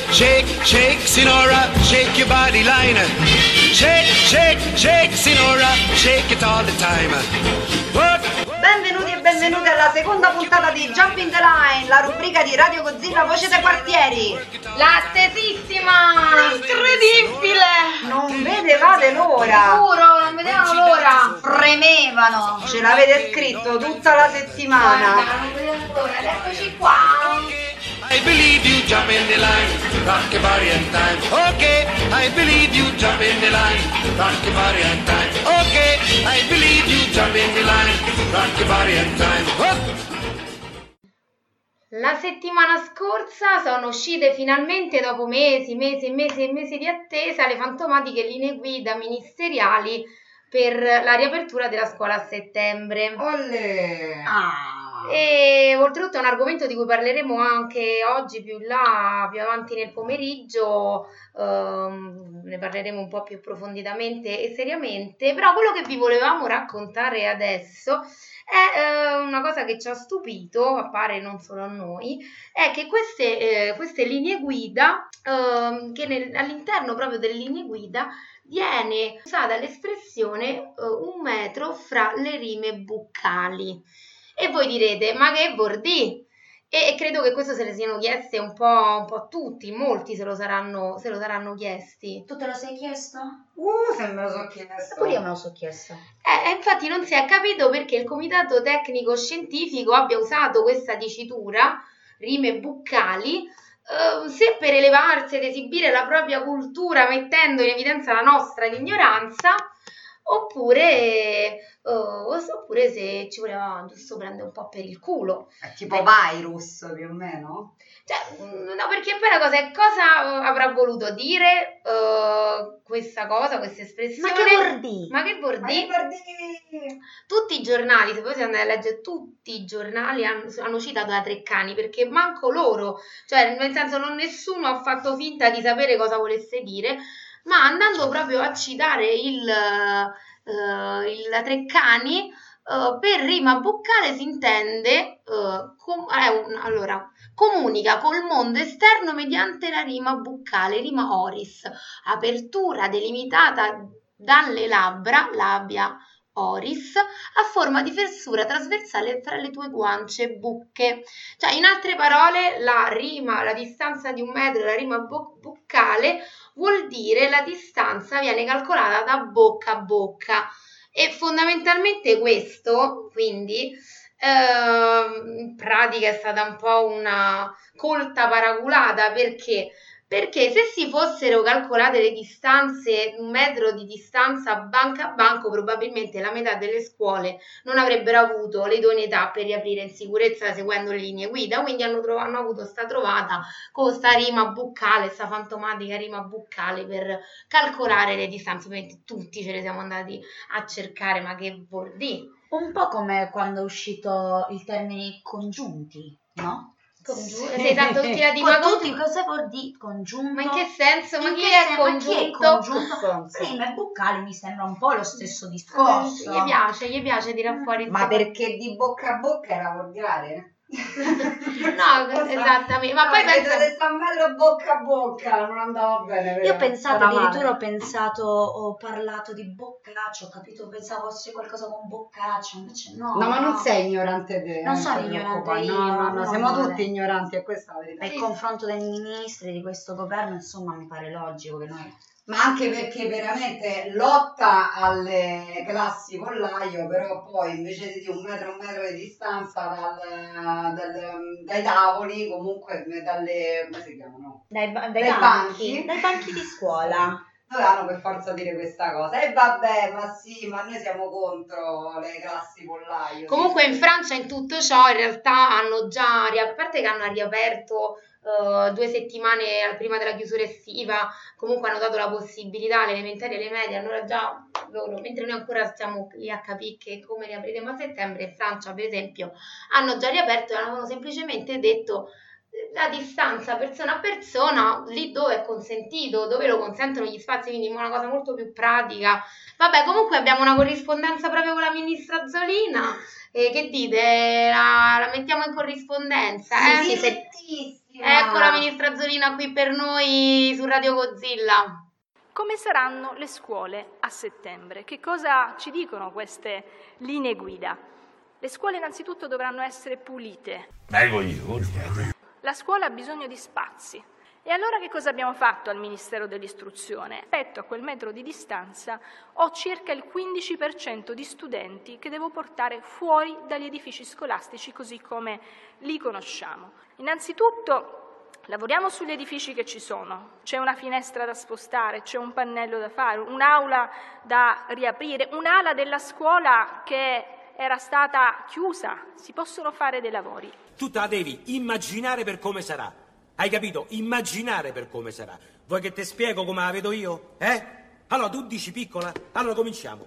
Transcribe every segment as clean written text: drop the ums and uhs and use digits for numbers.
shake, shake, Sinora, shake your body line. Shake, shake, shake, Sinora, shake it all the time. Benvenuti e benvenute alla seconda puntata di Jumping the Line, la rubrica di Radio Godzilla Voce dei Quartieri. L'attesissima! Incredibile! Non vedevate l'ora? Giuro, non vedevano l'ora! Premevano! Ce l'avete scritto tutta la settimana. Guarda, non vedevano l'ora, ed eccoci qua! I believe you jump in the line, rock your body and time. Okay, I believe you jump in the line, rock your body and time. Okay, I believe you jump in the line, rock your body and time. La settimana scorsa sono uscite finalmente, dopo mesi di attesa, le fantomatiche linee guida ministeriali per la riapertura della scuola a settembre. Olle! E oltretutto è un argomento di cui parleremo anche oggi più avanti nel pomeriggio, ne parleremo un po' più approfonditamente e seriamente, però quello che vi volevamo raccontare adesso è una cosa che ci ha stupito, appare non solo a noi, è che queste linee guida, all'interno proprio delle linee guida viene usata l'espressione 1 metro fra le rime buccali. E voi direte, ma che vuol dire? E credo che questo se le siano chieste un po' tutti, molti se lo saranno chiesti. Tu te lo sei chiesto? Se me lo so chiesto. Pure io me lo so chiesto. Infatti non si è capito perché il Comitato Tecnico Scientifico abbia usato questa dicitura, rime buccali, se per elevarsi ed esibire la propria cultura mettendo in evidenza la nostra ignoranza, oppure se ci voleva giusto prendere un po' per il culo. È tipo virus più o meno? No, perché poi la cosa è cosa avrà voluto dire questa espressione. Ma che vuol dire? Tutti i giornali, se voi siete andati a leggere, tutti i giornali hanno citato la Treccani, perché manco loro, cioè nel senso nessuno ha fatto finta di sapere cosa volesse dire, ma andando proprio a citare la Treccani, per rima buccale si intende comunica col mondo esterno mediante la rima buccale, rima oris, apertura delimitata dalle labbra, labia oris, a forma di fessura trasversale fra le tue guance bucche. Cioè, in altre parole, la distanza di 1 metro, la rima buccale vuol dire la distanza viene calcolata da bocca a bocca. E fondamentalmente questo, quindi, in pratica è stata un po' una colta paraculata, perché se si fossero calcolate le distanze, 1 metro di distanza banco a banco, probabilmente la metà delle scuole non avrebbero avuto le idoneità per riaprire in sicurezza seguendo le linee guida, quindi hanno avuto sta trovata con sta rima buccale, sta fantomatica rima buccale per calcolare le distanze. Ovviamente tutti ce le siamo andati a cercare, ma che vuol dire? Un po' come quando è uscito il termine congiunti, no? Esatto, tutti la dicono tutti, cosa vuol dire congiunto? Ma in che senso? Ma chi è congiunto? Rime buccali mi sembra un po' lo stesso discorso. Gli piace tirare fuori. Ma perché di bocca a bocca era volgare? No, esattamente. Ma poi penso che sta bello bocca a bocca, non andava bene. Io addirittura ho parlato di boccaccio, capito? Pensavo fosse qualcosa con boccaccio, invece no. No, ma non sei ignorante te. Non sono ignorante io. No, siamo tutti ignoranti, e questa è la verità. Nel confronto dei ministri di questo governo, insomma, mi pare logico che noi... Ma anche perché veramente lotta alle classi pollaio, però poi invece di 1 metro di distanza dai tavoli, comunque dalle, come si chiamano? Dai banchi di scuola. Dovevano per forza dire questa cosa. E vabbè, ma noi siamo contro le classi pollaio. Comunque in Francia in tutto ciò in realtà hanno già, a parte che hanno riaperto 2 settimane prima della chiusura estiva, comunque hanno dato la possibilità alle elementari e alle medie, allora già loro, mentre noi ancora stiamo lì a capire che come riapriremo a settembre, in Francia per esempio hanno già riaperto e hanno semplicemente detto la distanza persona a persona lì dove è consentito, dove lo consentono gli spazi, quindi è una cosa molto più pratica. Vabbè, comunque abbiamo una corrispondenza proprio con la ministra Zolina, che dite, la mettiamo in corrispondenza? Sì, Ecco la ministra Zolina qui per noi su Radio Godzilla. Come saranno le scuole a settembre? Che cosa ci dicono queste linee guida? Le scuole innanzitutto dovranno essere pulite. La scuola ha bisogno di spazi. E allora che cosa abbiamo fatto al Ministero dell'Istruzione? Rispetto a quel metro di distanza ho circa il 15% di studenti che devo portare fuori dagli edifici scolastici così come li conosciamo. Innanzitutto lavoriamo sugli edifici che ci sono, c'è una finestra da spostare, c'è un pannello da fare, un'aula da riaprire, un'ala della scuola che era stata chiusa, si possono fare dei lavori. Tu te la devi immaginare per come sarà, hai capito? Immaginare per come sarà. Vuoi che ti spiego come la vedo io? Allora tu dici piccola, allora cominciamo.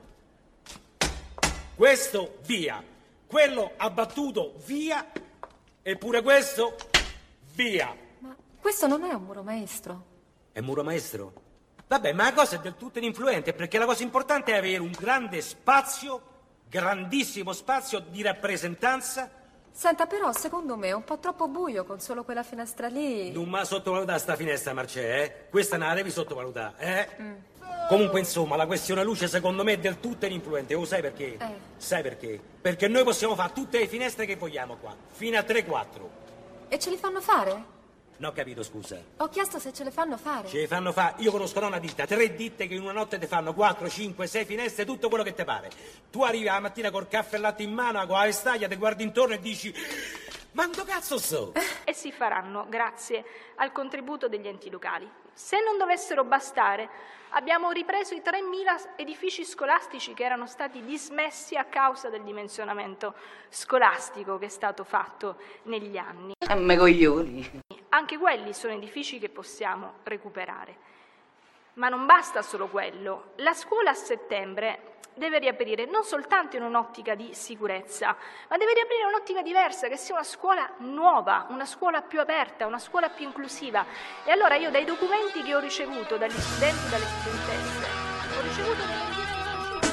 Questo via, quello abbattuto via, eppure questo via. Questo non è un muro maestro. È muro maestro? Vabbè, ma la cosa è del tutto ininfluente, perché la cosa importante è avere un grande spazio, grandissimo spazio di rappresentanza. Senta, però, secondo me è un po' troppo buio con solo quella finestra lì. Non ma sottovalutare sta finestra, Marcè, Questa non la devi sottovalutare, Comunque, insomma, la questione luce secondo me è del tutto ininfluente. Lo sai perché? Sai perché? Perché noi possiamo fare tutte le finestre che vogliamo qua, fino a 3-4. E ce li fanno fare? Non ho capito, scusa. Ho chiesto se ce le fanno fare. Ce le fanno fare? Io conosco una ditta, 3 ditte che in una notte ti fanno 4, 5, 6 finestre, tutto quello che ti pare. Tu arrivi la mattina col caffè e latte in mano, con la vestaglia, ti guardi intorno e dici: ma dove cazzo so? E si faranno grazie al contributo degli enti locali. Se non dovessero bastare, abbiamo ripreso i 3.000 edifici scolastici che erano stati dismessi a causa del dimensionamento scolastico che è stato fatto negli anni. Anche quelli sono edifici che possiamo recuperare. Ma non basta solo quello. La scuola a settembre deve riaprire non soltanto in un'ottica di sicurezza, ma deve riaprire in un'ottica diversa, che sia una scuola nuova, una scuola più aperta, una scuola più inclusiva. E allora io dai documenti che ho ricevuto dagli studenti e dalle studentesse, ho ricevuto delle richieste specifiche.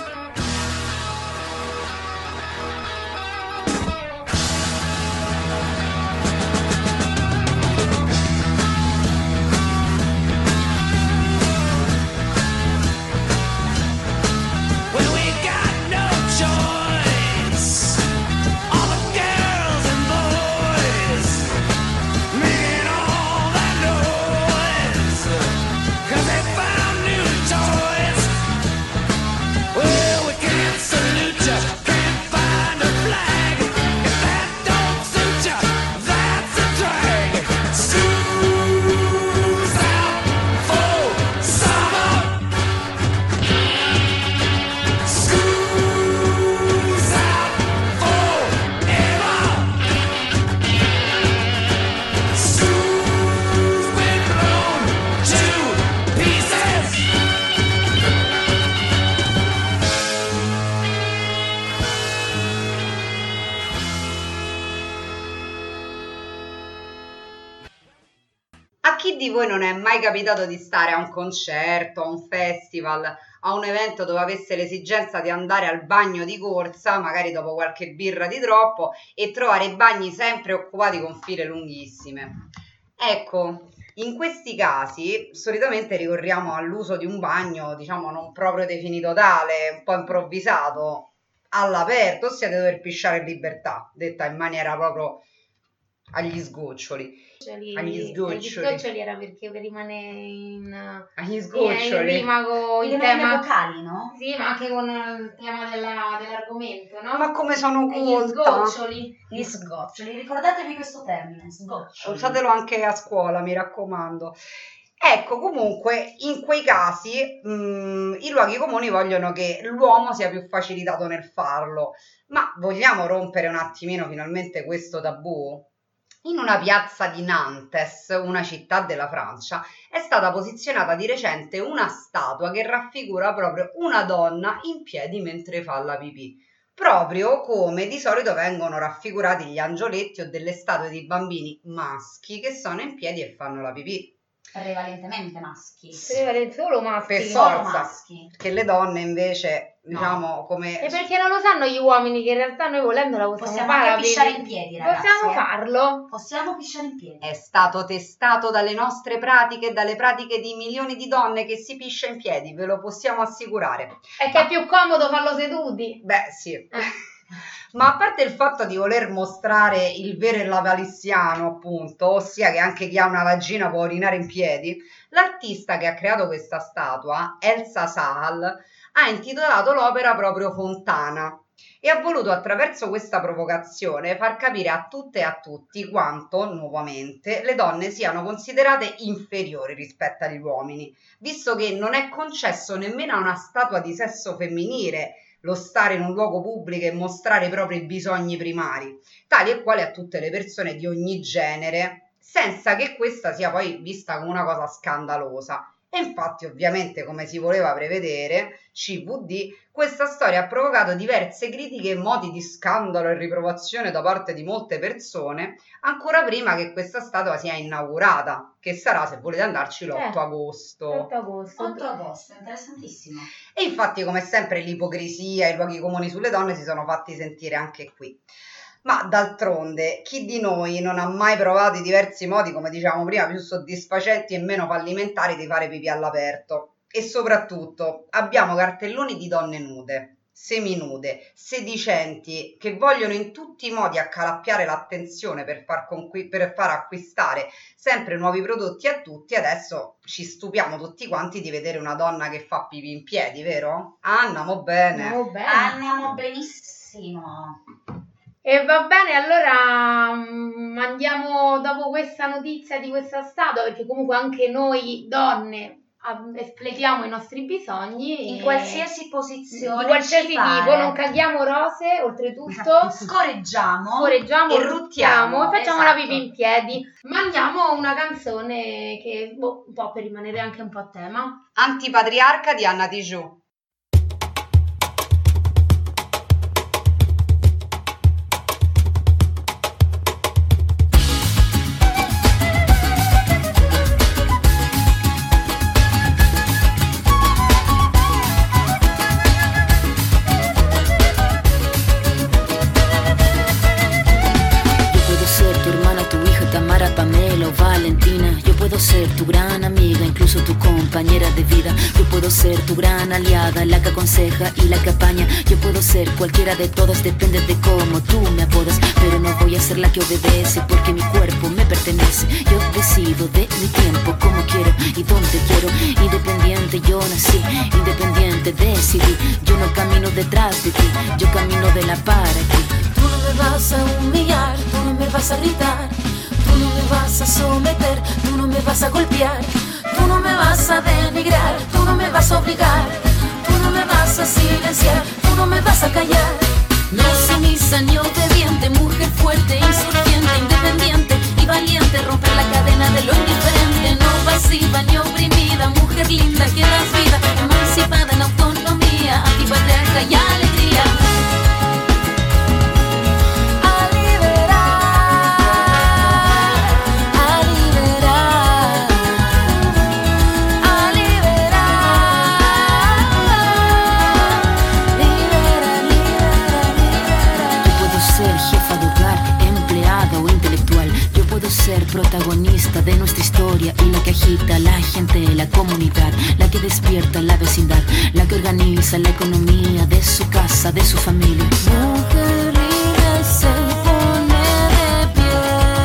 A chi di voi non è mai capitato di stare a un concerto, a un festival, a un evento dove avesse l'esigenza di andare al bagno di corsa, magari dopo qualche birra di troppo, e trovare i bagni sempre occupati con file lunghissime? Ecco, in questi casi solitamente ricorriamo all'uso di un bagno, diciamo, non proprio definito tale, un po' improvvisato, all'aperto, ossia di dover pisciare in libertà, detta in maniera proprio agli sgoccioli. Agli sgoccioli era perché rimane in agli sgoccioli. rima con il Le tema vocali, no? Sì, ma anche con il tema dell'argomento, no? Ma come sono E gli colta! sgoccioli. Gli sgoccioli, ricordatevi questo termine, sgoccioli. Usatelo anche a scuola, mi raccomando. Ecco, comunque, in quei casi i luoghi comuni vogliono che l'uomo sia più facilitato nel farlo. Ma vogliamo rompere un attimino finalmente questo tabù? In una piazza di Nantes, una città della Francia, è stata posizionata di recente una statua che raffigura proprio una donna in piedi mentre fa la pipì, proprio come di solito vengono raffigurati gli angioletti o delle statue di bambini maschi che sono in piedi e fanno la pipì. Prevalentemente maschi. Solo maschi. Per Solo forza, maschi. che le donne invece diciamo, come... E perché non lo sanno gli uomini che in realtà noi volendo la possiamo fare. Anche pisciare in piedi, ragazzi. Possiamo farlo. Possiamo pisciare in piedi. È stato testato dalle nostre pratiche e dalle pratiche di milioni di donne che si piscia in piedi, ve lo possiamo assicurare. È che è più comodo farlo seduti. Beh, sì. Ma a parte il fatto di voler mostrare il vero e lapalissiano, appunto, ossia che anche chi ha una vagina può urinare in piedi, l'artista che ha creato questa statua, Elsa Sahal, ha intitolato l'opera proprio Fontana e ha voluto attraverso questa provocazione far capire a tutte e a tutti quanto, nuovamente, le donne siano considerate inferiori rispetto agli uomini, visto che non è concesso nemmeno a una statua di sesso femminile lo stare in un luogo pubblico e mostrare i propri bisogni primari, tali e quali a tutte le persone di ogni genere, senza che questa sia poi vista come una cosa scandalosa. E infatti, ovviamente, come si voleva prevedere, CVD, questa storia ha provocato diverse critiche e moti di scandalo e riprovazione da parte di molte persone, ancora prima che questa statua sia inaugurata, che sarà, se volete andarci, l'8 agosto. 8 agosto. 8 agosto, interessantissimo. E infatti, come sempre, l'ipocrisia e i luoghi comuni sulle donne si sono fatti sentire anche qui. Ma d'altronde, chi di noi non ha mai provato i diversi modi, come dicevamo prima, più soddisfacenti e meno fallimentari di fare pipì all'aperto? E soprattutto, abbiamo cartelloni di donne nude, seminude, sedicenti, che vogliono in tutti i modi accalappiare l'attenzione per far acquistare sempre nuovi prodotti a tutti. Adesso ci stupiamo tutti quanti di vedere una donna che fa pipì in piedi, vero? Andiamo bene. Andiamo benissimo. E va bene, allora andiamo dopo questa notizia di questa statua, perché comunque anche noi donne espletiamo i nostri bisogni in qualsiasi posizione, di qualsiasi tipo, non caghiamo rose, oltretutto scorreggiamo e ruttiamo e facciamo la pipì in piedi. Mandiamo una canzone che un po' per rimanere anche un po' a tema. Antipatriarca di Anna Tijoux. Ser tu gran amiga, incluso tu compañera de vida. Yo puedo ser tu gran aliada, la que aconseja y la que apaña. Yo puedo ser cualquiera de todas, depende de cómo tú me apodas. Pero no voy a ser la que obedece, porque mi cuerpo me pertenece. Yo decido de mi tiempo, como quiero y donde quiero. Independiente yo nací, independiente decidí. Yo no camino detrás de ti, yo camino de la para ti. Tú no me vas a humillar, tú no me vas a gritar. Tú no me vas a someter, tú no me vas a golpear, tú no me vas a denigrar, tú no me vas a obligar, tú no me vas a silenciar, tú no me vas a callar. No sumisa ni obediente, mujer fuerte, insurgente, independiente y valiente, romper la cadena de lo indiferente, no pasiva ni oprimida, mujer linda que das vida, emancipada en autonomía, antipatriarca y alegría. Ser protagonista de nuestra historia y la que agita a la gente, la comunidad, la que despierta la vecindad, la que organiza la economía de su casa, de su familia. Mujer libre se pone de pie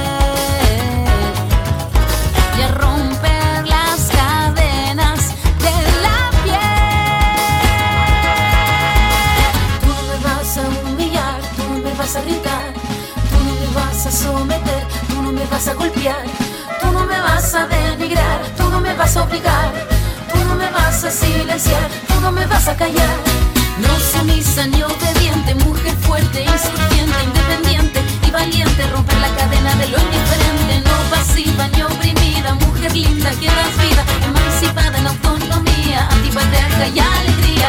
y a romper las cadenas de la piel. Tú no me vas a humillar, tú no me vas a gritar, tú no me vas a someter, tú no me vas a golpear, tú no me vas a denigrar, tú no me vas a obligar, tú no me vas a silenciar, tú no me vas a callar. No sumisa ni obediente, mujer fuerte, insurgente, independiente y valiente, romper la cadena de lo indiferente, no pasiva ni oprimida, mujer linda que das vida, emancipada en autonomía, antipatriarca y alegría.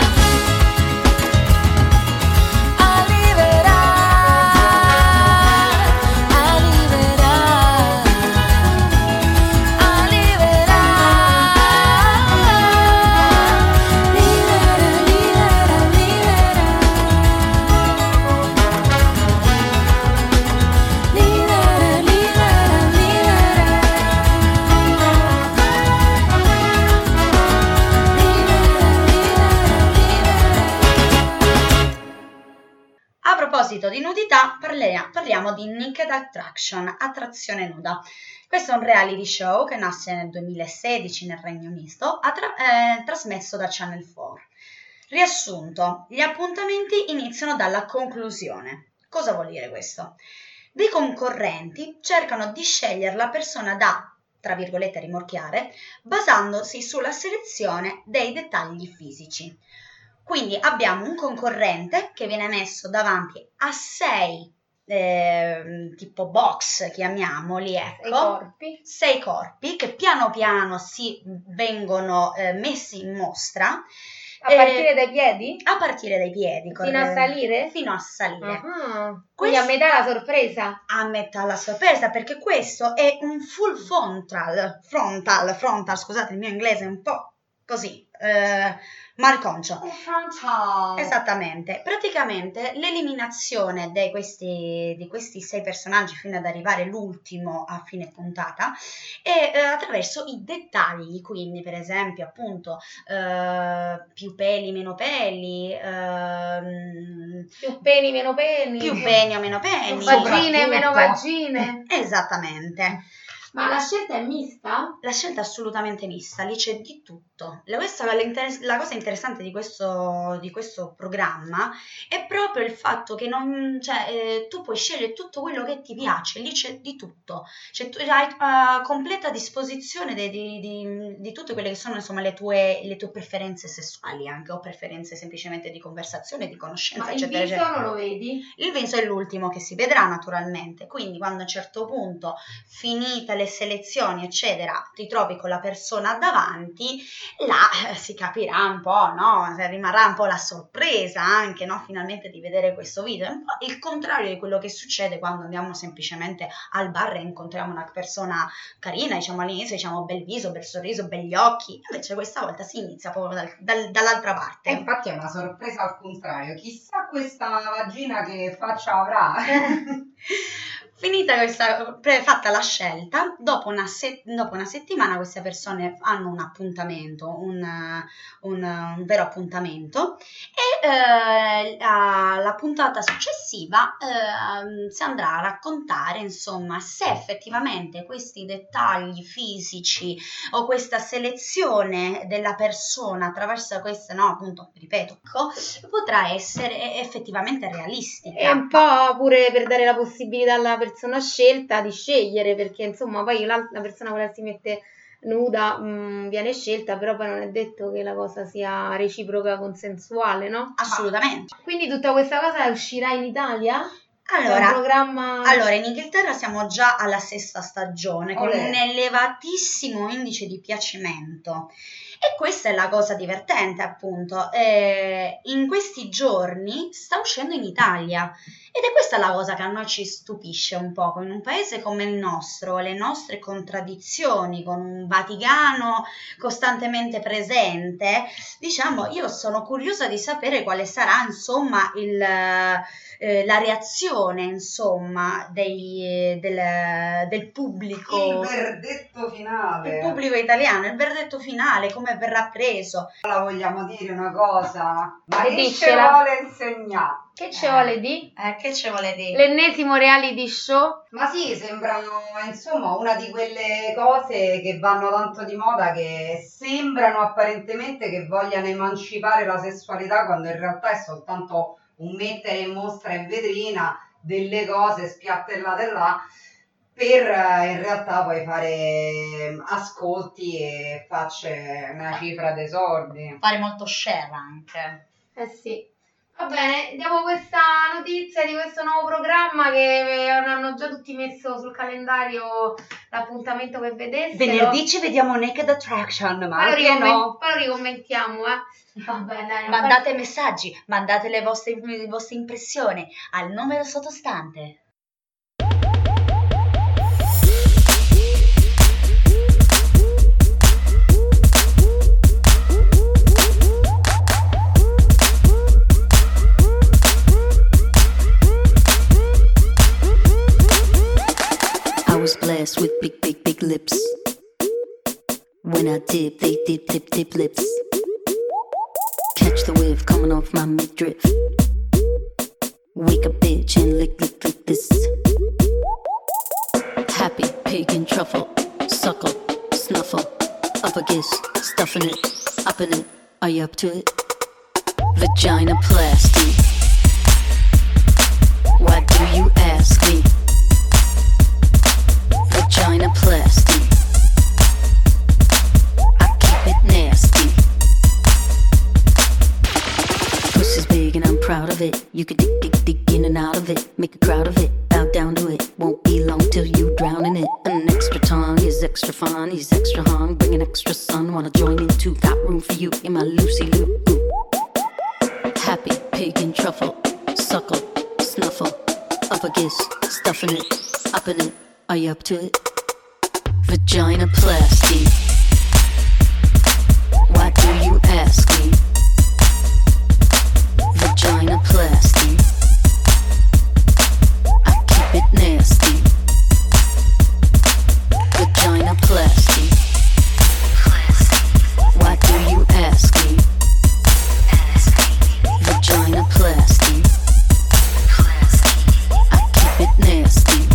di nudità, parliamo di Naked Attraction, attrazione nuda. Questo è un reality show che nasce nel 2016 nel Regno Unito, trasmesso da Channel 4. Riassunto, gli appuntamenti iniziano dalla conclusione. Cosa vuol dire questo? Dei concorrenti cercano di scegliere la persona da, tra virgolette, rimorchiare, basandosi sulla selezione dei dettagli fisici. Quindi abbiamo un concorrente che viene messo davanti a 6 tipo box, chiamiamoli, ecco, 6 corpi che piano piano si vengono messi in mostra. A partire dai piedi? A partire dai piedi. Fino a salire? Fino a salire. Quindi a metà la sorpresa? A metà la sorpresa, perché questo è un full frontal, scusate il mio inglese è un po' così, malconcio. Frontal. Esattamente. Praticamente l'eliminazione di questi 6 personaggi fino ad arrivare l'ultimo a fine puntata è attraverso i dettagli, quindi per esempio appunto più peli, meno peli, più peni, meno peni, più peni o meno peni, vagine, meno vagine. Esattamente. Ma la scelta è mista? La scelta è assolutamente mista, lì c'è di tutto. La cosa interessante di questo programma è proprio il fatto che tu puoi scegliere tutto quello che ti piace, lì c'è di tutto. Cioè, tu hai a completa disposizione di tutte quelle che sono insomma le tue preferenze sessuali anche, o preferenze semplicemente di conversazione, di conoscenza, ma eccetera. Il viso non lo vedi? Il viso è l'ultimo che si vedrà naturalmente, quindi quando a un certo punto, finita le selezioni eccetera, ti trovi con la persona davanti, là si capirà un po', no? Rimarrà un po' la sorpresa anche, no? Finalmente di vedere questo video. È un po' il contrario di quello che succede quando andiamo semplicemente al bar e incontriamo una persona carina, diciamo all'inizio diciamo bel viso, bel sorriso, begli occhi, invece questa volta si inizia proprio dall'altra parte. E infatti è una sorpresa al contrario, chissà questa vagina che faccia avrà. Finita fatta la scelta, dopo una settimana queste persone hanno un appuntamento, un vero appuntamento, e alla puntata successiva si andrà a raccontare insomma se effettivamente questi dettagli fisici o questa selezione della persona attraverso questa, no, appunto, ripeto, potrà essere effettivamente realistica. È un po' pure per dare la possibilità alla persona scelta di scegliere, perché insomma poi la persona quella si mette nuda viene scelta, però poi non è detto che la cosa sia reciproca, consensuale, no? Assolutamente. Quindi tutta questa cosa uscirà in Italia? Allora, in Inghilterra siamo già alla 6ª stagione con un elevatissimo indice di piacimento. E questa è la cosa divertente, appunto. In questi giorni sta uscendo in Italia ed è questa la cosa che a noi ci stupisce un po'. In un paese come il nostro, le nostre contraddizioni, con un Vaticano costantemente presente, diciamo, io sono curiosa di sapere quale sarà, insomma, la reazione, insomma, del pubblico. Il verdetto finale. Il pubblico italiano, il verdetto finale, come verrà preso. La vogliamo dire una cosa? Ma che ci vuole insegnare? Che ci vuole di? Che ci vuole di? L'ennesimo reality show? Ma sì, sembrano insomma una di quelle cose che vanno tanto di moda, che sembrano apparentemente che vogliano emancipare la sessualità, quando in realtà è soltanto un mettere in mostra in vetrina delle cose spiattellate là, per in realtà poi fare ascolti e facce una cifra dei soldi. Fare molto share anche. Sì. Va bene, diamo questa notizia di questo nuovo programma che hanno già tutti messo sul calendario l'appuntamento per vederselo. Venerdì ci vediamo Naked Attraction, ma anche no. Poi lo ricommentiamo, Va bene. Mandate messaggi, mandate le vostre impressioni al numero sottostante. With big lips. When I dip, they dip lips. Catch the wave coming off my midriff. Wake up, bitch, and lick this. Happy pig and truffle, suckle, snuffle, up against, stuffing it, up in it. Are you up to it? Vagina plasty. Why do you ask me? Vagina plasty. I keep it nasty. Pussy's big and I'm proud of it. You can dig in and out of it. Make a crowd of it. Bow down to it. Won't be long till you drown in it. An extra tongue is extra fun. He's extra hung. Bring an extra son. Wanna join in too? Got room for you in my Lucy Lou. Happy pig and truffle. Suckle, snuffle. Up against, stuffing it, up in it. Are you up to it? Vagina plasty. Why do you ask me? Vagina plasty. I keep it nasty. Vagina plasty. Why do you ask me? Vagina plasty. I keep it nasty.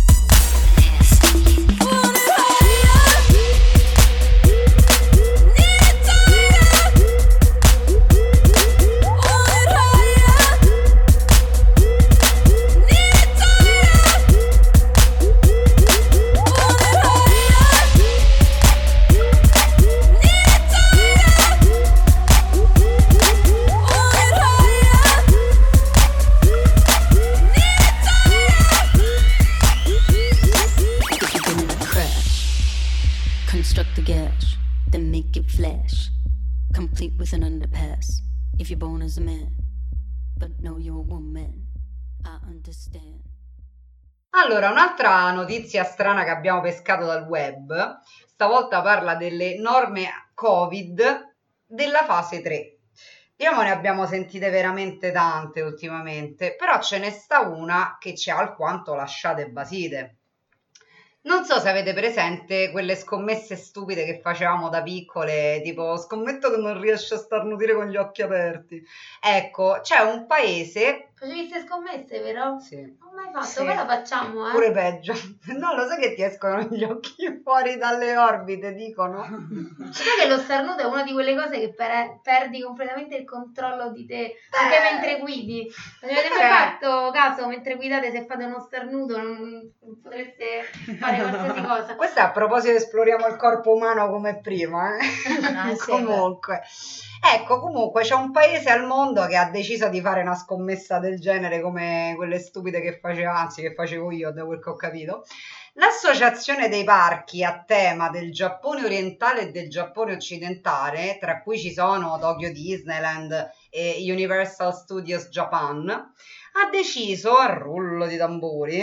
Construct the gash, then make it flash, complete with an underpass. If you're born as a man, but know you're a woman, I understand. Allora, un'altra notizia strana che abbiamo pescato dal web, stavolta parla delle norme Covid della fase 3. Diciamo ne abbiamo sentite veramente tante ultimamente, però ce ne sta una che ci ha alquanto lasciate basite. Non so se avete presente quelle scommesse stupide che facevamo da piccole, tipo scommetto che non riesci a starnutire con gli occhi aperti. Ecco, c'è un paese... Facevi queste scommesse, vero? Sì. Non ho mai fatto, Sì. poi la facciamo, Pure peggio. No, lo sai che ti escono gli occhi fuori dalle orbite, dicono? Sai che lo starnuto è una di quelle cose che perdi completamente il controllo di te, anche mentre guidi. Non avete mai fatto caso mentre guidate, se fate uno starnuto non potreste fare qualsiasi cosa. Questo è a proposito, esploriamo il corpo umano come prima, comunque. Ecco, comunque c'è un paese al mondo che ha deciso di fare una scommessa del genere come quelle stupide che faceva, anzi che facevo io, da quel che ho capito. L'associazione dei parchi a tema del Giappone orientale e del Giappone occidentale, tra cui ci sono Tokyo Disneyland e Universal Studios Japan, ha deciso, a rullo di tamburi,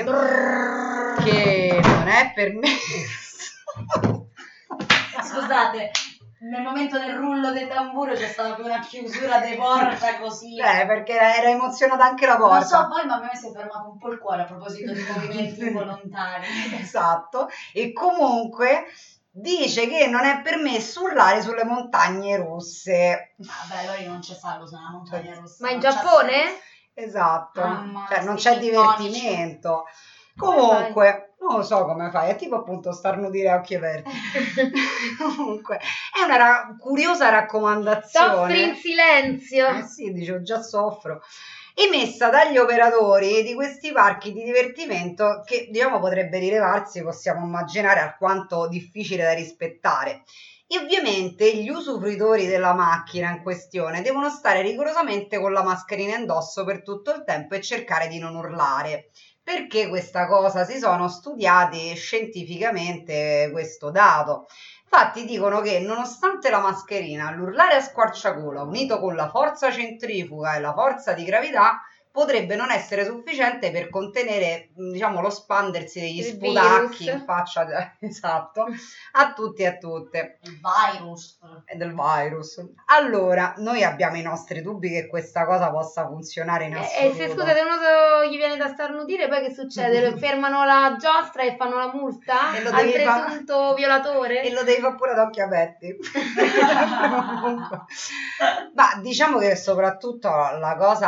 che non è permesso. Scusate, nel momento del rullo del tamburo c'è stata più una chiusura di porta così. Perché era emozionata anche la porta. Non so poi, ma a me si è fermato un po' il cuore a proposito di movimenti involontari. Esatto. E comunque dice che non è permesso urlare sulle montagne russe. Vabbè, loro non ci stanno sulla montagna russa. Ma in Giappone? Esatto. Cioè non sì, c'è divertimento. Comunque, non lo so come fai, è tipo appunto starnutire a occhi aperti. Comunque, è una curiosa raccomandazione. Soffri in silenzio. Sì, dicevo, già soffro. Emessa dagli operatori di questi parchi di divertimento che, diciamo, potrebbe rilevarsi, possiamo immaginare, alquanto difficile da rispettare. E ovviamente gli usufruitori della macchina in questione devono stare rigorosamente con la mascherina indosso per tutto il tempo e cercare di non urlare. Perché questa cosa? Si sono studiati scientificamente questo dato. Infatti dicono che nonostante la mascherina, l'urlare a squarciagola unito con la forza centrifuga e la forza di gravità potrebbe non essere sufficiente per contenere, diciamo, lo spandersi degli Il sputacchi virus. in faccia, esatto, a tutti e a tutte. Il virus. E del virus. Allora, noi abbiamo i nostri dubbi che questa cosa possa funzionare in E assoluto. se scusate uno gli viene da starnutire, poi che succede? Lo fermano la giostra e fanno la multa E lo al devi fa- presunto violatore? E lo devi fare pure ad occhi aperti. Comunque. Ma diciamo che soprattutto la cosa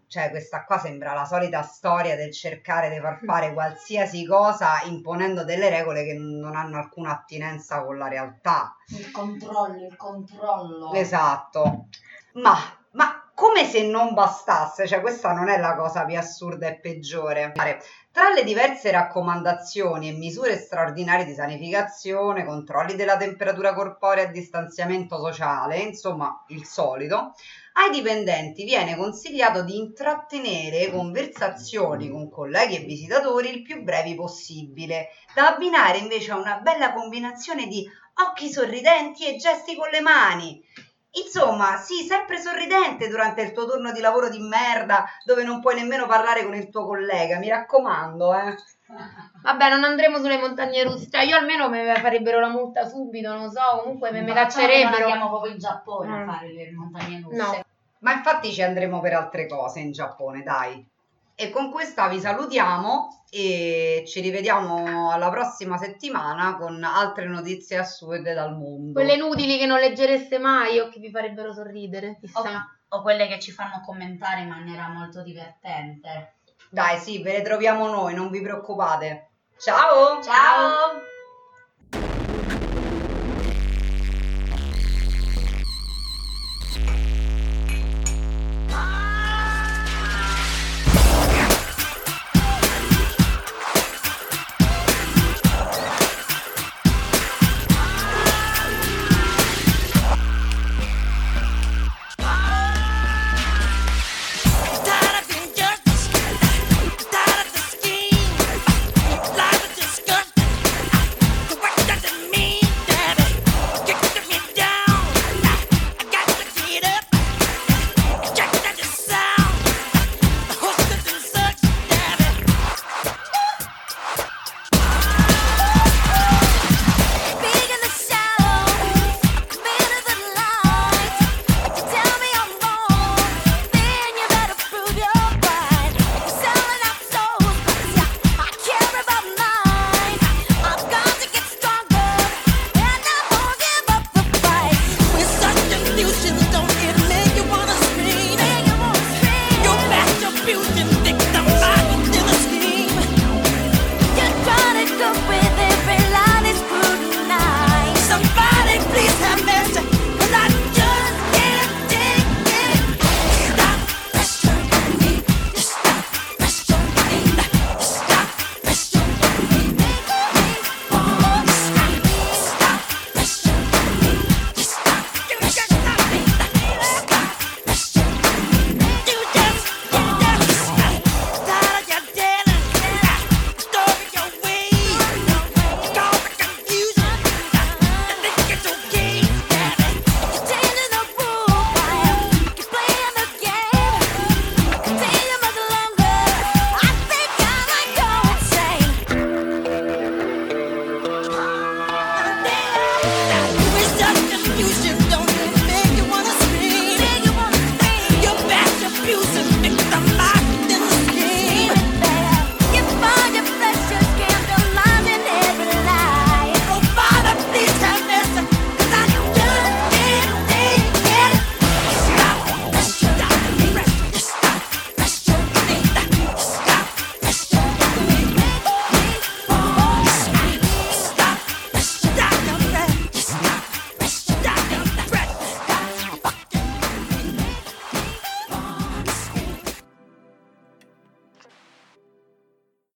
cioè questa qua sembra la solita storia del cercare di far fare qualsiasi cosa imponendo delle regole che non hanno alcuna attinenza con la realtà. Il controllo. Esatto. Ma come se non bastasse, cioè questa non è la cosa più assurda e peggiore. Tra le diverse raccomandazioni e misure straordinarie di sanificazione, controlli della temperatura corporea e distanziamento sociale, insomma il solito, ai dipendenti viene consigliato di intrattenere conversazioni con colleghi e visitatori il più brevi possibile, da abbinare invece a una bella combinazione di occhi sorridenti e gesti con le mani. Insomma, sii sempre sorridente durante il tuo turno di lavoro di merda, dove non puoi nemmeno parlare con il tuo collega, mi raccomando, Vabbè, non andremo sulle montagne russe, cioè io almeno mi farebbero la multa subito, non so, comunque mi caccerebbero. Non andiamo proprio in Giappone a fare le montagne russe. No. Ma infatti ci andremo per altre cose in Giappone, dai. E con questa vi salutiamo e ci rivediamo alla prossima settimana con altre notizie assurde dal mondo. Quelle inutili che non leggereste mai o che vi farebbero sorridere, chissà. O quelle che ci fanno commentare in maniera molto divertente. Dai, sì, ve le troviamo noi, non vi preoccupate. Ciao! Ciao!